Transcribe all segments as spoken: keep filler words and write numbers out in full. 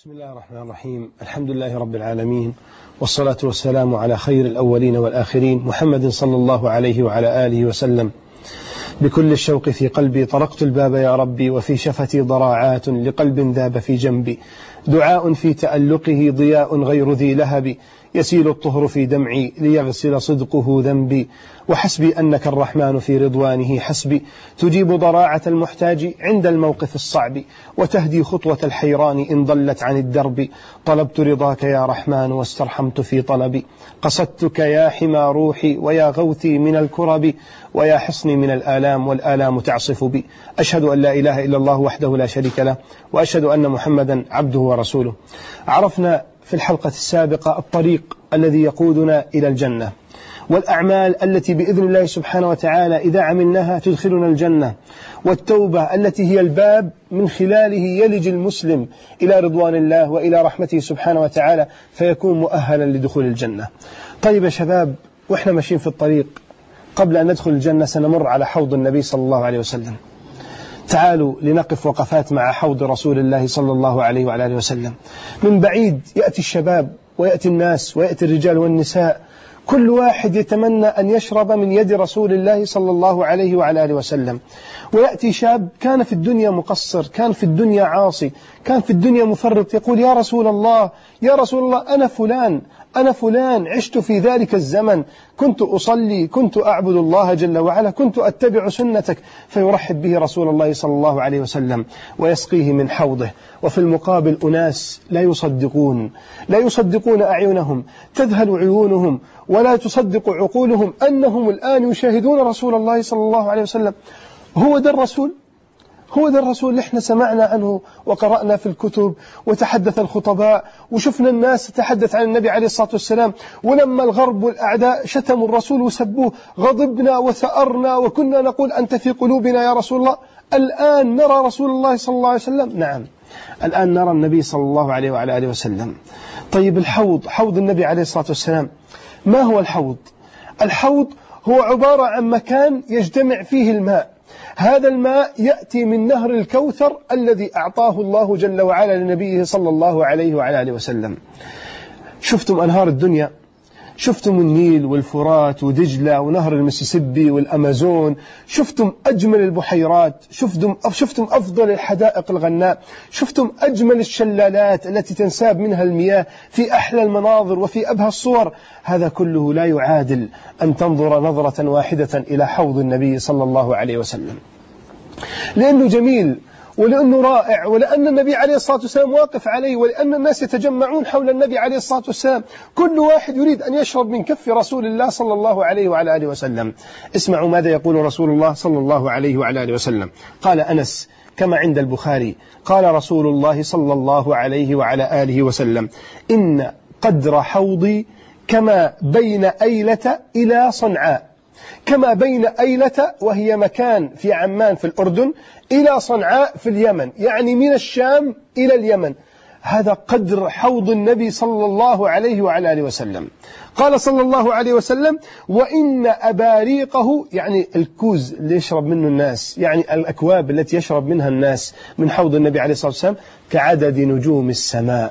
بسم الله الرحمن الرحيم. الحمد لله رب العالمين، والصلاة والسلام على خير الأولين والآخرين محمد صلى الله عليه وعلى آله وسلم. بكل الشوق في قلبي طرقت الباب يا ربي، وفي شفتي ضراعات لقلب ذاب في جنبي. دعاء في تألقه ضياء غير ذي لهب، يسيل الطهر في دمعي ليغسل صدقه ذنبي. وحسبي أنك الرحمن في رضوانه حسبي، تجيب ضراعة المحتاج عند الموقف الصعب، وتهدي خطوة الحيران إن ضلت عن الدرب. طلبت رضاك يا رحمن واسترحمت في طلبي، قصدتك يا حمى روحي ويا غوثي من الكرب، ويا حصني من الآلام والآلام تعصف بي. أشهد أن لا إله إلا الله وحده لا شريك له، وأشهد أن محمدا عبده ورسوله. عرفنا في الحلقة السابقة الطريق الذي يقودنا إلى الجنة، والأعمال التي بإذن الله سبحانه وتعالى إذا عملناها تدخلنا الجنة، والتوبة التي هي الباب من خلاله يلج المسلم إلى رضوان الله وإلى رحمته سبحانه وتعالى، فيكون مؤهلا لدخول الجنة. طيب يا شباب، وإحنا ماشيين في الطريق قبل أن ندخل الجنة سنمر على حوض النبي صلى الله عليه وسلم. تعالوا لنقف وقفات مع حوض رسول الله صلى الله عليه وعلى آله وسلم. من بعيد يأتي الشباب ويأتي الناس ويأتي الرجال والنساء، كل واحد يتمنى أن يشرب من يد رسول الله صلى الله عليه وعلى آله وسلم. ويأتي شاب كان في الدنيا مقصر، كان في الدنيا عاصي، كان في الدنيا مفرط، يقول يا رسول الله يا رسول الله أنا فلان أنا فلان عشت في ذلك الزمن، كنت أصلي، كنت أعبد الله جل وعلا، كنت أتبع سنتك. فيرحب به رسول الله صلى الله عليه وسلم ويسقيه من حوضه. وفي المقابل أناس لا يصدقون لا يصدقون أعينهم، تذهل عيونهم ولا تصدق عقولهم أنهم الآن يشاهدون رسول الله صلى الله عليه وسلم. هو ده الرسول؟ هو ده الرسول اللي احنا سمعنا عنه وقرأنا في الكتب وتحدث الخطباء وشفنا الناس تتحدث عن النبي عليه الصلاة والسلام، ولما الغرب والأعداء شتموا الرسول وسبوه غضبنا وثأرنا وكنا نقول أنت في قلوبنا يا رسول الله. الآن نرى رسول الله صلى الله عليه وسلم. نعم، الآن نرى النبي صلى الله عليه وعلى آله وسلم. طيب الحوض، حوض النبي عليه الصلاة والسلام، ما هو الحوض؟ الحوض هو عبارة عن مكان يجتمع فيه الماء. هذا الماء يأتي من نهر الكوثر الذي أعطاه الله جل وعلا لنبيه صلى الله عليه وعلى آله وسلم. شفتم أنهار الدنيا، شفتم النيل والفرات ودجلة ونهر المسيسيبي والأمازون، شفتم أجمل البحيرات، شفتم شفتم أفضل الحدائق الغناء، شفتم أجمل الشلالات التي تنساب منها المياه في أحلى المناظر وفي أبهى الصور. هذا كله لا يعادل أن تنظر نظرة واحدة إلى حوض النبي صلى الله عليه وسلم، لأنه جميل ولأنه رائع، ولأن النبي عليه الصلاة والسلام واقف عليه، ولأن الناس يتجمعون حول النبي عليه الصلاة والسلام، كل واحد يريد أن يشرب من كف رسول الله صلى الله عليه وعلى آله وسلم. اسمعوا ماذا يقول رسول الله صلى الله عليه وعلى آله وسلم. قال أنس كما عند البخاري، قال رسول الله صلى الله عليه وعلى آله وسلم: إن قدر حوضي كما بين أيلة إلى صنعاء، كما بين أيلة وهي مكان في عمان في الأردن إلى صنعاء في اليمن، يعني من الشام إلى اليمن. هذا قدر حوض النبي صلى الله عليه وعلى آله وسلم. قال صلى الله عليه وسلم: وإن أباريقه، يعني الكوز اللي يشرب منه الناس، يعني الأكواب التي يشرب منها الناس من حوض النبي عليه الصلاة والسلام، كعدد نجوم السماء.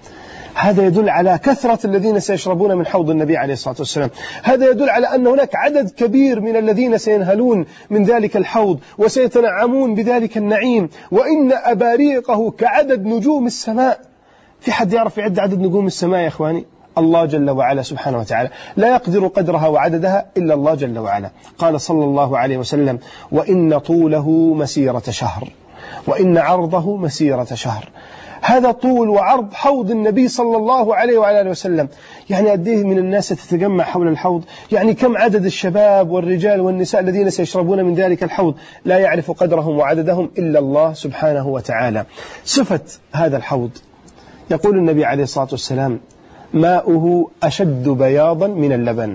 هذا يدل على كثرة الذين سيشربون من حوض النبي عليه الصلاة والسلام. هذا يدل على أن هناك عدد كبير من الذين سينهلون من ذلك الحوض وسيتنعمون بذلك النعيم. وإن أباريقه كعدد نجوم السماء. في حد يعرف يعد عدد نجوم السماء يا إخواني؟ الله جل وعلا سبحانه وتعالى، لا يقدر قدرها وعددها إلا الله جل وعلا. قال صلى الله عليه وسلم: وإن طوله مسيرة شهر، وإن عرضه مسيرة شهر. هذا طول وعرض حوض النبي صلى الله عليه وعلى آله وسلم. يعني قديه من الناس تتجمع حول الحوض، يعني كم عدد الشباب والرجال والنساء الذين سيشربون من ذلك الحوض، لا يعرف قدرهم وعددهم إلا الله سبحانه وتعالى. صفة هذا الحوض، يقول النبي عليه الصلاة والسلام: ماؤه أشد بياضا من اللبن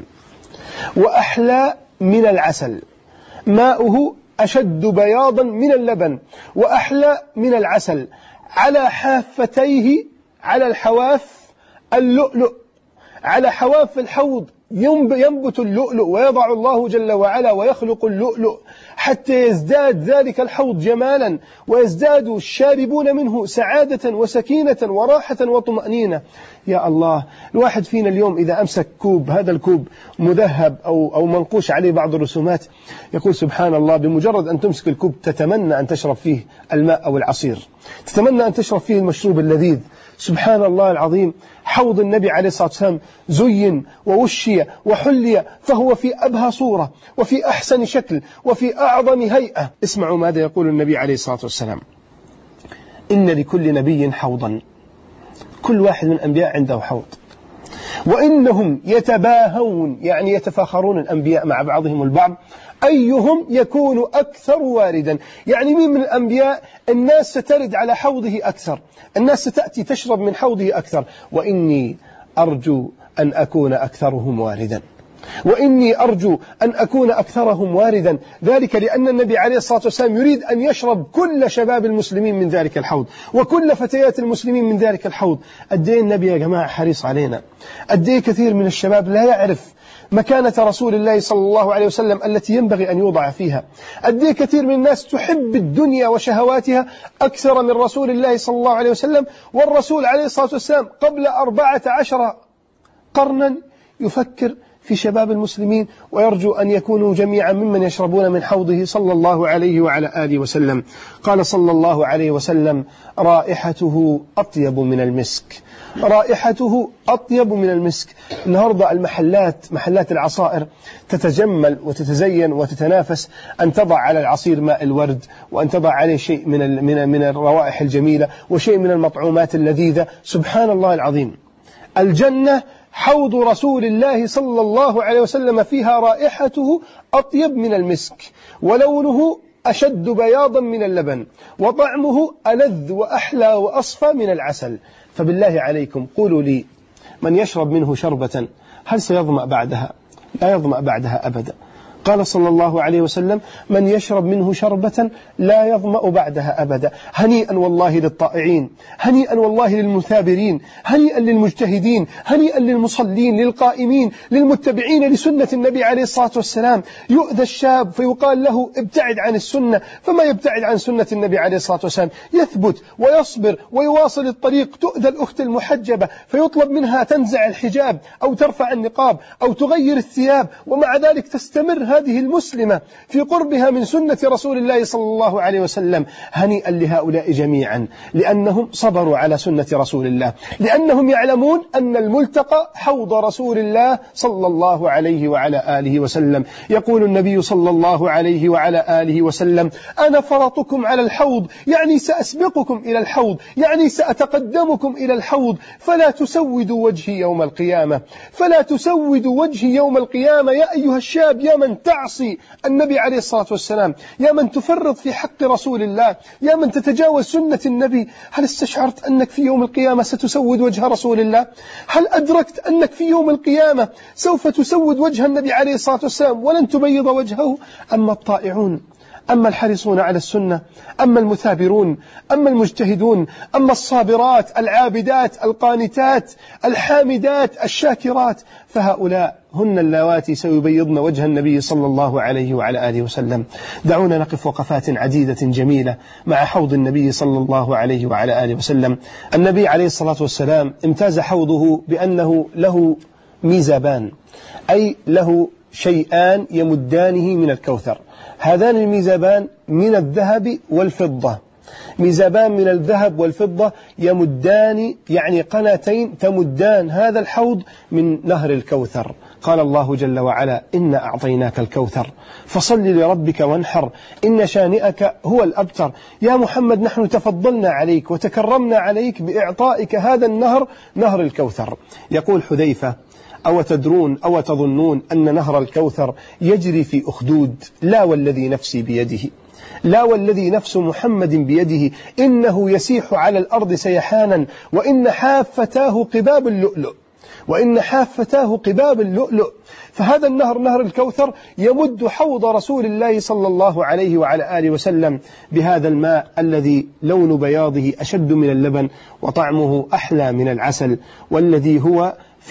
وأحلى من العسل. ماؤه أشد بياضا من اللبن وأحلى من العسل، على حافتيه، على الحواف اللؤلؤ، على حواف الحوض ينبت اللؤلؤ، ويضع الله جل وعلا ويخلق اللؤلؤ حتى يزداد ذلك الحوض جمالا، ويزداد الشاربون منه سعادة وسكينة وراحة وطمأنينة. يا الله، الواحد فينا اليوم إذا أمسك كوب، هذا الكوب مذهب أو, أو منقوش عليه بعض الرسومات، يقول سبحان الله، بمجرد أن تمسك الكوب تتمنى أن تشرب فيه الماء أو العصير، تتمنى أن تشرب فيه المشروب اللذيذ. سبحان الله العظيم، حوض النبي عليه الصلاة والسلام زين ووشي وحلي، فهو في أبهى صورة وفي أحسن شكل وفي أعظم هيئة. اسمعوا ماذا يقول النبي عليه الصلاة والسلام: إن لكل نبي حوضا، كل واحد من الأنبياء عنده حوض، وإنهم يتباهون، يعني يتفاخرون الأنبياء مع بعضهم البعض، أيهم يكون أكثر واردا. يعني مين من الأنبياء الناس سترد على حوضه أكثر، الناس ستأتي تشرب من حوضه أكثر، وإني أرجو أن أكون أكثرهم واردا، وإني أرجو أن أكون أكثرهم واردا. ذلك لأن النبي عليه الصلاة والسلام يريد أن يشرب كل شباب المسلمين من ذلك الحوض، وكل فتيات المسلمين من ذلك الحوض. أدي النبي يا جماعة حريص علينا، أدي كثير من الشباب لا يعرف مكانة رسول الله صلى الله عليه وسلم التي ينبغي أن يوضع فيها. أدي كثير من الناس تحب الدنيا وشهواتها أكثر من رسول الله صلى الله عليه وسلم، والرسول عليه الصلاة والسلام قبل أربعة عشر قرنا يفكر في شباب المسلمين، ويرجو أن يكونوا جميعا ممن يشربون من حوضه صلى الله عليه وعلى آله وسلم. قال صلى الله عليه وسلم: رائحته أطيب من المسك، رائحته أطيب من المسك. النهاردة المحلات، محلات العصائر تتجمل وتتزين وتتنافس أن تضع على العصير ماء الورد، وأن تضع عليه شيء من من من الروائح الجميلة وشيء من المطعومات اللذيذة. سبحان الله العظيم، الجنة حوض رسول الله صلى الله عليه وسلم فيها رائحته أطيب من المسك، ولونه أشد بياضا من اللبن، وطعمه ألذ وأحلى وأصفى من العسل. فبالله عليكم قولوا لي، من يشرب منه شربة هل سيظمأ بعدها؟ لا يظمأ بعدها أبدا. قال صلى الله عليه وسلم: من يشرب منه شربة لا يظمأ بعدها أبدا. هنيئا والله للطائعين، هنيئا والله للمثابرين، هنيئا للمجتهدين، هنيئا للمصلين، للقائمين، للمتبعين لسنة النبي عليه الصلاة والسلام. يؤذى الشاب فيقال له ابتعد عن السنة، فما يبتعد عن سنة النبي عليه الصلاة والسلام، يثبت ويصبر ويواصل الطريق. تؤذى الأخت المحجبة فيطلب منها تنزع الحجاب أو ترفع النقاب أو تغير الثياب، ومع ذلك تستمر هذه المسلمة في قربها من سنة رسول الله صلى الله عليه وسلم. هنيئا لهؤلاء جميعا، لأنهم صبروا على سنة رسول الله، لأنهم يعلمون أن الملتقى حوض رسول الله صلى الله عليه وعلى آله وسلم. يقول النبي صلى الله عليه وعلى آله وسلم: أنا فرطكم على الحوض، يعني سأسبقكم إلى الحوض، يعني سأتقدمكم إلى الحوض، فلا تسودوا وجهي يوم القيامة، فلا تسودوا وجهي يوم القيامة. يا أيها الشاب، يا من تعصي النبي عليه الصلاة والسلام، يا من تفرط في حق رسول الله، يا من تتجاوز سنة النبي، هل استشعرت أنك في يوم القيامة ستسود وجه رسول الله؟ هل أدركت أنك في يوم القيامة سوف تسود وجه النبي عليه الصلاة والسلام ولن تبيض وجهه؟ أما الطائعون، أما الحريصون على السنة، أما المثابرون، أما المجتهدون، أما الصابرات العابدات القانتات الحامدات الشاكرات، فهؤلاء هن اللواتي سيبيضن وجه النبي صلى الله عليه وعلى آله وسلم. دعونا نقف وقفات عديدة جميلة مع حوض النبي صلى الله عليه وعلى آله وسلم. النبي عليه الصلاة والسلام امتاز حوضه بأنه له ميزابان، أي له شيئان يمدانه من الكوثر. هذان الميزابان من الذهب والفضة، ميزابان من الذهب والفضة يمدان، يعني قناتين تمدان هذا الحوض من نهر الكوثر. قال الله جل وعلا: إنا أعطيناك الكوثر فصل لربك وانحر إن شانئك هو الأبتر. يا محمد، نحن تفضلنا عليك وتكرمنا عليك بإعطائك هذا النهر، نهر الكوثر. يقول حذيفة: أو تدرون أو تظنون أن نهر الكوثر يجري في أخدود؟ لا والذي نفسي بيده، لا والذي نفس محمد بيده، إنه يسيح على الأرض سيحانا، وإن حافتاه قباب اللؤلؤ، وإن حافتاه قباب اللؤلؤ. فهذا النهر، نهر الكوثر، يمد حوض رسول الله صلى الله عليه وعلى آله وسلم بهذا الماء الذي لون بياضه أشد من اللبن، وطعمه أحلى من العسل، والذي هو في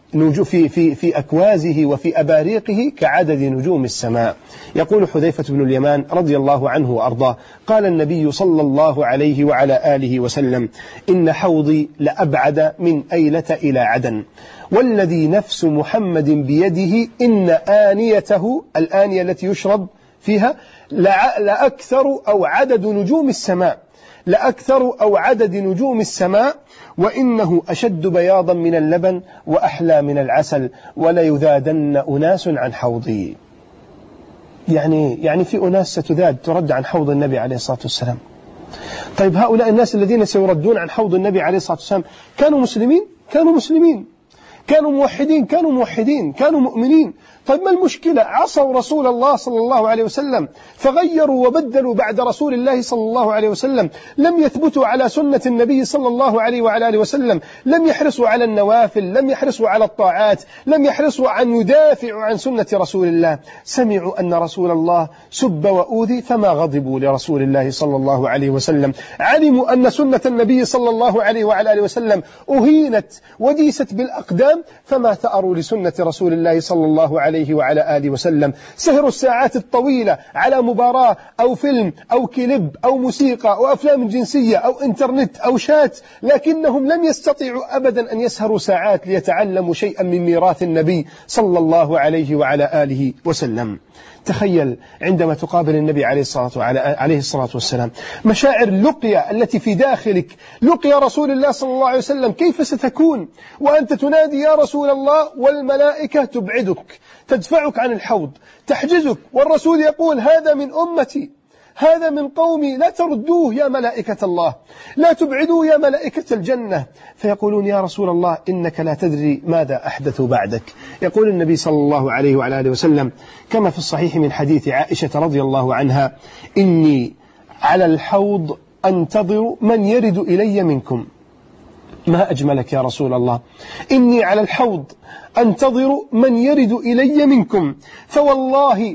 في في في أكوازه وفي أباريقه كعدد نجوم السماء. يقول حذيفة بن اليمان رضي الله عنه وأرضاه: قال النبي صلى الله عليه وعلى آله وسلم: إن حوضي لأبعد من أيلة إلى عدن، والذي نفس محمد بيده إن آنيته، الآنية التي يشرب فيها، لأكثر أو عدد نجوم السماء، لأكثر أو عدد نجوم السماء، وإنه أشد بياضا من اللبن وأحلى من العسل، وليذادن أناس عن حوضي. يعني يعني في أناس ستذاد ترد عن حوض النبي عليه الصلاة والسلام. طيب هؤلاء الناس الذين سيردون عن حوض النبي عليه الصلاة والسلام كانوا مسلمين؟ كانوا مسلمين، كانوا موحدين، كانوا موحدين، كانوا مؤمنين. طيب ما المشكلة؟ عصوا رسول الله صلى الله عليه وسلم فغيروا وبدلوا بعد رسول الله صلى الله عليه وسلم، لم يثبتوا على سنة النبي صلى الله عليه وعلى آله وسلم، لم يحرصوا على النوافل، لم يحرصوا على الطاعات، لم يحرصوا أن يدافعوا عن سنة رسول الله. سمعوا أن رسول الله سب وأوذي فما غضبوا لرسول الله صلى الله عليه وسلم، علموا أن سنة النبي صلى الله عليه وعلى آله وسلم أهينت وديست بالأقدام فما ثأروا لسنة رسول الله صلى الله عليه وعلى آله وسلم. سهروا الساعات الطويلة على مباراة أو فيلم أو كليب أو موسيقى أو أفلام جنسية أو إنترنت أو شات، لكنهم لم يستطيعوا أبدا أن يسهروا ساعات ليتعلموا شيئا من ميراث النبي صلى الله عليه وعلى آله وسلم. تخيل عندما تقابل النبي عليه الصلاة عليه الصلاة والسلام مشاعر لقيا التي في داخلك، لقيا رسول الله صلى الله عليه وسلم، كيف ستكون وأنت تنادي يا رسول الله والملائكة تبعدك، تدفعك عن الحوض، تحجزك، والرسول يقول هذا من أمتي، هذا من قومي، لا تردوه يا ملائكة الله، لا تبعدوه يا ملائكة الجنة. فيقولون يا رسول الله إنك لا تدري ماذا أحدثوا بعدك. يقول النبي صلى الله عليه وعلى آله وسلم كما في الصحيح من حديث عائشة رضي الله عنها: إني على الحوض أنتظر من يرد إلي منكم. ما أجملك يا رسول الله، إني على الحوض أنتظر من يرد إلي منكم، فوالله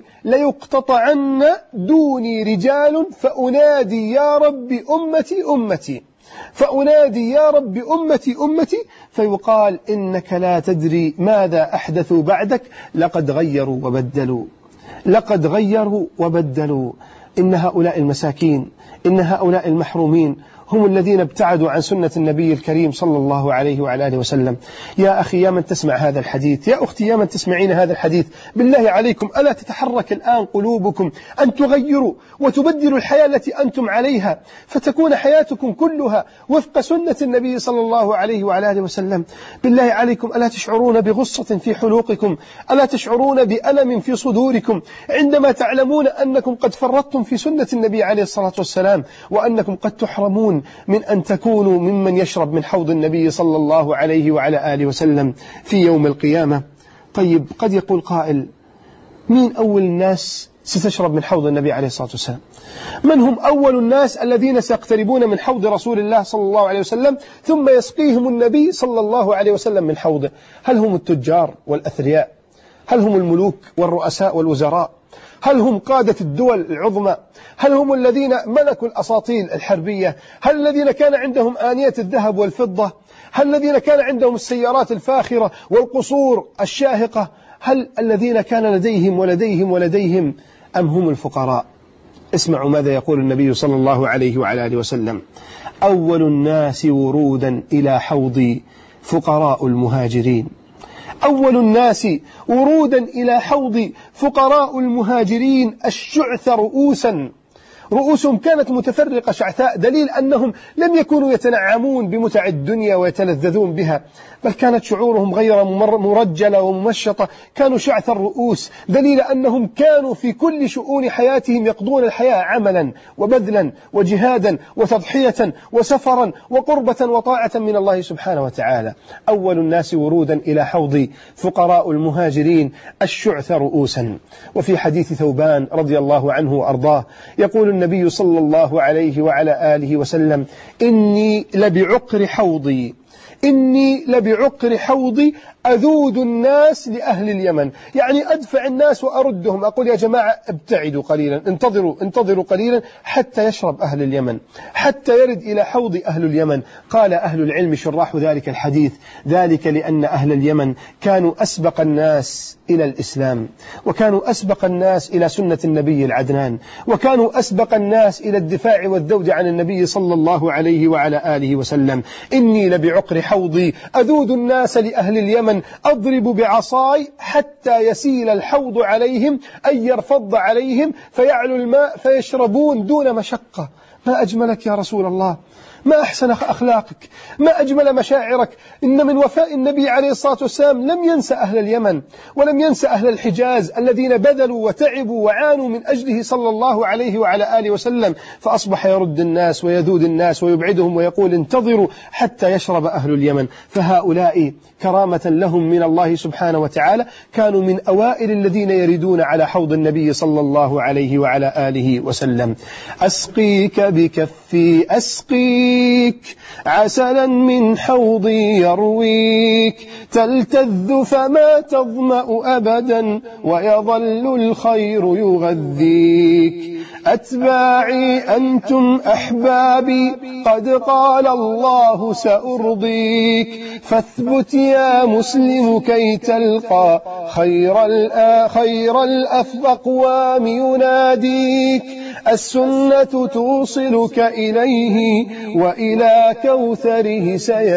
ليقتطعن دوني رجال فأنادي يا رب أمتي أمتي، فأنادي يا رب أمتي أمتي، فيقال إنك لا تدري ماذا أحدثوا بعدك، لقد غيروا وبدلوا، لقد غيروا وبدلوا. إن هؤلاء المساكين، إن هؤلاء المحرومين هم الذين ابتعدوا عن سنة النبي الكريم صلى الله عليه وعلى آله وسلم. يا أخي يا من تسمع هذا الحديث، يا أختي يا من تسمعين هذا الحديث، بالله عليكم ألا تتحرك الآن قلوبكم أن تغيروا وتبدلوا الحياة التي أنتم عليها، فتكون حياتكم كلها وفق سنة النبي صلى الله عليه وعلى آله وسلم؟ بالله عليكم ألا تشعرون بغصة في حلوقكم؟ ألا تشعرون بألم في صدوركم عندما تعلمون أنكم قد فرطتم في سنة النبي عليه الصلاة والسلام، وأنكم قد تحرمون من أن تكونوا ممن يشرب من حوض النبي صلى الله عليه وعلى آله وسلم في يوم القيامة؟ طيب قد يقول قائل: مين أول الناس ستشرب من حوض النبي عليه الصلاة والسلام؟ من هم أول الناس الذين سيقتربون من حوض رسول الله صلى الله عليه وسلم ثم يسقيهم النبي صلى الله عليه وسلم من حوضه؟ هل هم التجار والأثرياء؟ هل هم الملوك والرؤساء والوزراء؟ هل هم قادة الدول العظمى؟ هل هم الذين ملكوا الأساطيل الحربية؟ هل الذين كان عندهم آنية الذهب والفضة؟ هل الذين كان عندهم السيارات الفاخرة والقصور الشاهقة؟ هل الذين كان لديهم ولديهم ولديهم أم هم الفقراء؟ اسمعوا ماذا يقول النبي صلى الله عليه وعلى آله وسلم: أول الناس ورودا إلى حوضي فقراء المهاجرين. أول الناس ورودا إلى حوضي فقراء المهاجرين الشعث رؤوسا، رؤوسهم كانت متفرقة شعثاء، دليل أنهم لم يكونوا يتنعمون بمتع الدنيا ويتلذذون بها، بل كانت شعورهم غير مرجلة وممشطة، كانوا شعث الرؤوس، دليل أنهم كانوا في كل شؤون حياتهم يقضون الحياة عملا وبذلا وجهادا وتضحية وسفرا وقربة وطاعة من الله سبحانه وتعالى. أول الناس ورودا إلى حوضي فقراء المهاجرين الشعث رؤوسا. وفي حديث ثوبان رضي الله عنه وأرضاه يقول النبي صلى الله عليه وعلى آله وسلم: إني لبعقر حوضي إني لبعقر حوضي أذود الناس لأهل اليمن، يعني أدفع الناس وأردهم، أقول يا جماعة ابتعدوا قليلا، انتظروا انتظروا قليلا حتى يشرب أهل اليمن، حتى يرد إلى حوض أهل اليمن. قال أهل العلم شراح ذلك الحديث: ذلك لأن أهل اليمن كانوا أسبق الناس إلى الإسلام، وكانوا أسبق الناس إلى سنة النبي العدنان، وكانوا أسبق الناس إلى الدفاع والذود عن النبي صلى الله عليه وعلى آله وسلم. إني لبعقر حوضي أذود الناس لأهل اليمن، أضرب بعصاي حتى يسيل الحوض عليهم، أي يرفض عليهم فيعلو الماء فيشربون دون مشقة. ما أجملك يا رسول الله، ما أحسن أخلاقك، ما أجمل مشاعرك. إن من وفاء النبي عليه الصلاة والسلام لم ينسى أهل اليمن، ولم ينسى أهل الحجاز الذين بذلوا وتعبوا وعانوا من أجله صلى الله عليه وعلى آله وسلم، فأصبح يرد الناس ويذود الناس ويبعدهم ويقول انتظروا حتى يشرب أهل اليمن. فهؤلاء كرامة لهم من الله سبحانه وتعالى كانوا من أوائل الذين يردون على حوض النبي صلى الله عليه وعلى آله وسلم. أسقيك بكفي أسقيك عسلا من حوضي يرويك، تلتذ فما تظمأ أبدا ويظل الخير يغذيك. أتباعي أنتم أحبابي قد قال الله سأرضيك، فاثبت يا مسلم كي تلقى خير خير الأقوام يناديك. السنة توصلك إليه وإلى كوثره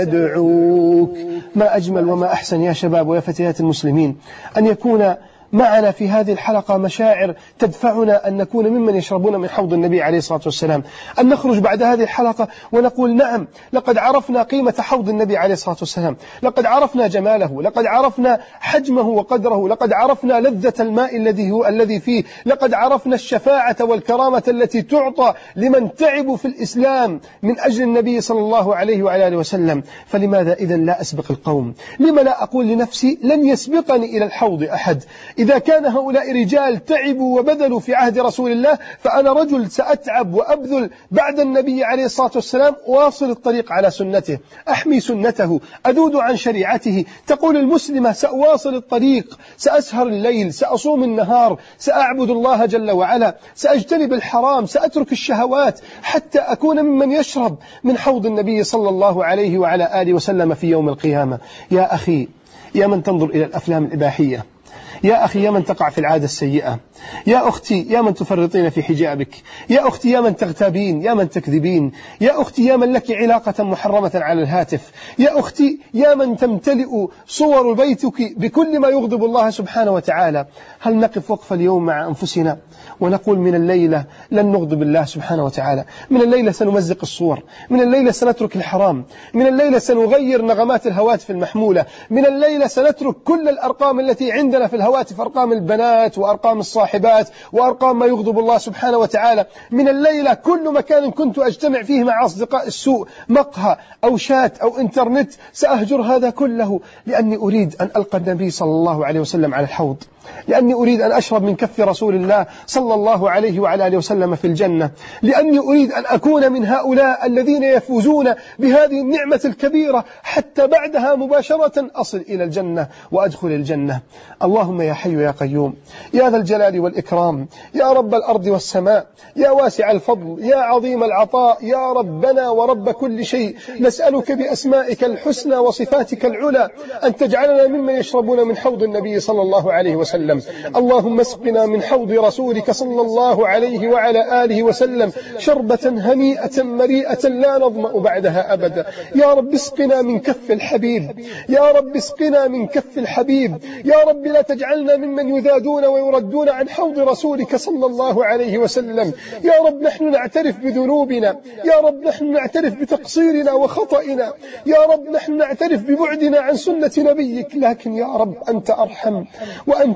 سيدعوك. ما أجمل وما أحسن يا شباب ويا فتيات المسلمين أن يكون معنا في هذه الحلقة مشاعر تدفعنا أن نكون ممن يشربون من حوض النبي عليه الصلاة والسلام، أن نخرج بعد هذه الحلقة ونقول نعم لقد عرفنا قيمة حوض النبي عليه الصلاة والسلام، لقد عرفنا جماله، لقد عرفنا حجمه وقدره، لقد عرفنا لذة الماء الذي هو الذي فيه، لقد عرفنا الشفاعة والكرامة التي تعطى لمن تعبوا في الإسلام من أجل النبي صلى الله عليه وعلى آله وسلم. فلماذا إذن لا أسبق القوم؟ لما لا أقول لنفسي لن يسبقني إلى الحوض أحد؟ إذا كان هؤلاء رجال تعبوا وبذلوا في عهد رسول الله، فأنا رجل سأتعب وأبذل بعد النبي عليه الصلاة والسلام، واصل الطريق على سنته، أحمي سنته، أذود عن شريعته. تقول المسلمة سأواصل الطريق، سأسهر الليل، سأصوم النهار، سأعبد الله جل وعلا، سأجتنب الحرام، سأترك الشهوات حتى أكون ممن يشرب من حوض النبي صلى الله عليه وعلى آله وسلم في يوم القيامة. يا أخي، يا من تنظر إلى الأفلام الإباحية، يا أخي يا من تقع في العادة السيئة، يا أختي يا من تفرطين في حجابك، يا أختي يا من تغتابين، يا من تكذبين، يا أختي يا من لك علاقة محرمة على الهاتف، يا أختي يا من تمتلئ صور بيتك بكل ما يغضب الله سبحانه وتعالى. هل نقف وقفة اليوم مع أنفسنا ونقول من الليلة لن نغضب الله سبحانه وتعالى، من الليلة سنمزق الصور، من الليلة سنترك الحرام، من الليلة سنغير نغمات الهواتف المحمولة، من الليلة سنترك كل الأرقام التي عندنا في الهواتف، أرقام البنات وأرقام الصاحبات وأرقام ما يغضب الله سبحانه وتعالى. من الليلة كل مكان كنت أجتمع فيه مع أصدقاء السوء، مقهى أو شات أو إنترنت، سأهجر هذا كله لأني أريد أن ألقى النبي صلى الله عليه وسلم على الحوض، لأني أريد أن أشرب من كف رسول الله صلى الله عليه وعلى آله وسلم في الجنة، لأني أريد أن أكون من هؤلاء الذين يفوزون بهذه النعمة الكبيرة حتى بعدها مباشرة أصل إلى الجنة وأدخل الجنة. اللهم يا حي يا قيوم يا ذا الجلال والإكرام، يا رب الأرض والسماء، يا واسع الفضل، يا عظيم العطاء، يا ربنا ورب كل شيء، نسألك بأسمائك الحسنى وصفاتك العلى أن تجعلنا ممن يشربون من حوض النبي صلى الله عليه وسلم. اللهم اسقنا من حوض رسولك صلى الله عليه وعلى آله وسلم شربة هنيئة مريئة لا نظمأ بعدها أبدا. يا رب اسقنا من كف الحبيب، يا رب اسقنا من كف الحبيب، يا رب لا تجعلنا ممن يذادون ويردون عن حوض رسولك صلى الله عليه وسلم. يا رب نحن نعترف بذنوبنا، يا رب نحن نعترف بتقصيرنا وخطئنا، يا رب نحن نعترف ببعدنا عن سنة نبيك، لكن يا رب أنت أرحم وأنت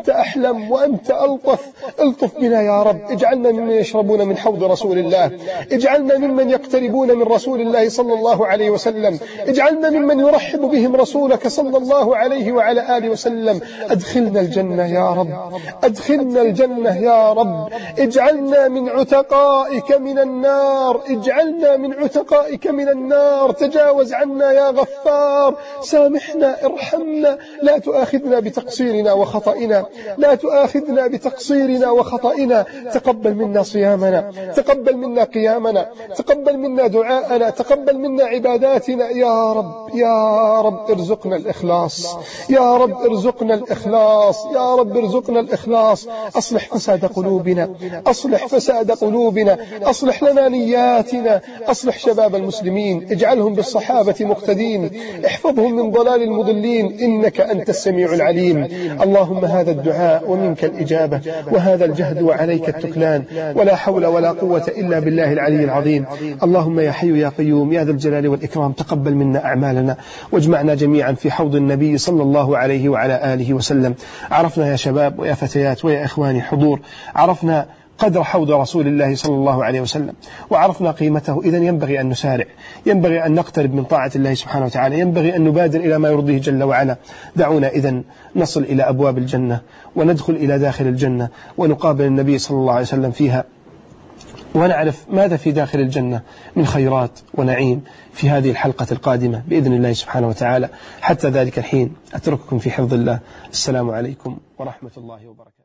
وأنت أحلم وأنت ألطف. الطف بنا يا رب، اجعلنا ممن يشربون من حوض رسول الله، اجعلنا ممن يقتربون من رسول الله صلى الله عليه وسلم، اجعلنا ممن يرحب بهم رسولك صلى الله عليه وعلى آله وسلم. أدخلنا الجنة يا رب، أدخلنا الجنة يا رب. اجعلنا من عتقائك من النار، اجعلنا من عتقائك من النار. تجاوز عنا يا غفار، سامحنا، ارحمنا، لا تؤاخذنا بتقصيرنا وخطئنا، لا تؤاخذنا بتقصيرنا وخطئنا. تقبل منا صيامنا، تقبل منا قيامنا، تقبل منا دعاءنا، تقبل منا عباداتنا يا رب. يا رب ارزقنا الإخلاص، يا رب ارزقنا الإخلاص، يا رب ارزقنا الإخلاص. أصلح فساد قلوبنا، أصلح فساد قلوبنا، أصلح لنا نياتنا، أصلح شباب المسلمين، اجعلهم بالصحابة مقتدين، احفظهم من ضلال المضلين، إنك أنت السميع العليم. اللهم هذا الدعاء ومنك الإجابة، وهذا الجهد وعليك التكلان، ولا حول ولا قوة إلا بالله العلي العظيم. اللهم يا حي يا قيوم يا ذا الجلال والإكرام، تقبل منا أعمالنا واجمعنا جميعا في حوض النبي صلى الله عليه وعلى آله وسلم. عرفنا يا شباب ويا فتيات ويا إخواني حضور، عرفنا قدر حوض رسول الله صلى الله عليه وسلم، وعرفنا قيمته. إذن ينبغي أن نسارع، ينبغي أن نقترب من طاعة الله سبحانه وتعالى، ينبغي أن نبادر إلى ما يرضيه جل وعلا. دعونا إذن نصل إلى أبواب الجنة وندخل إلى داخل الجنة ونقابل النبي صلى الله عليه وسلم فيها، ونعرف ماذا في داخل الجنة من خيرات ونعيم في هذه الحلقة القادمة بإذن الله سبحانه وتعالى. حتى ذلك الحين أترككم في حفظ الله. السلام عليكم ورحمة الله وبركاته.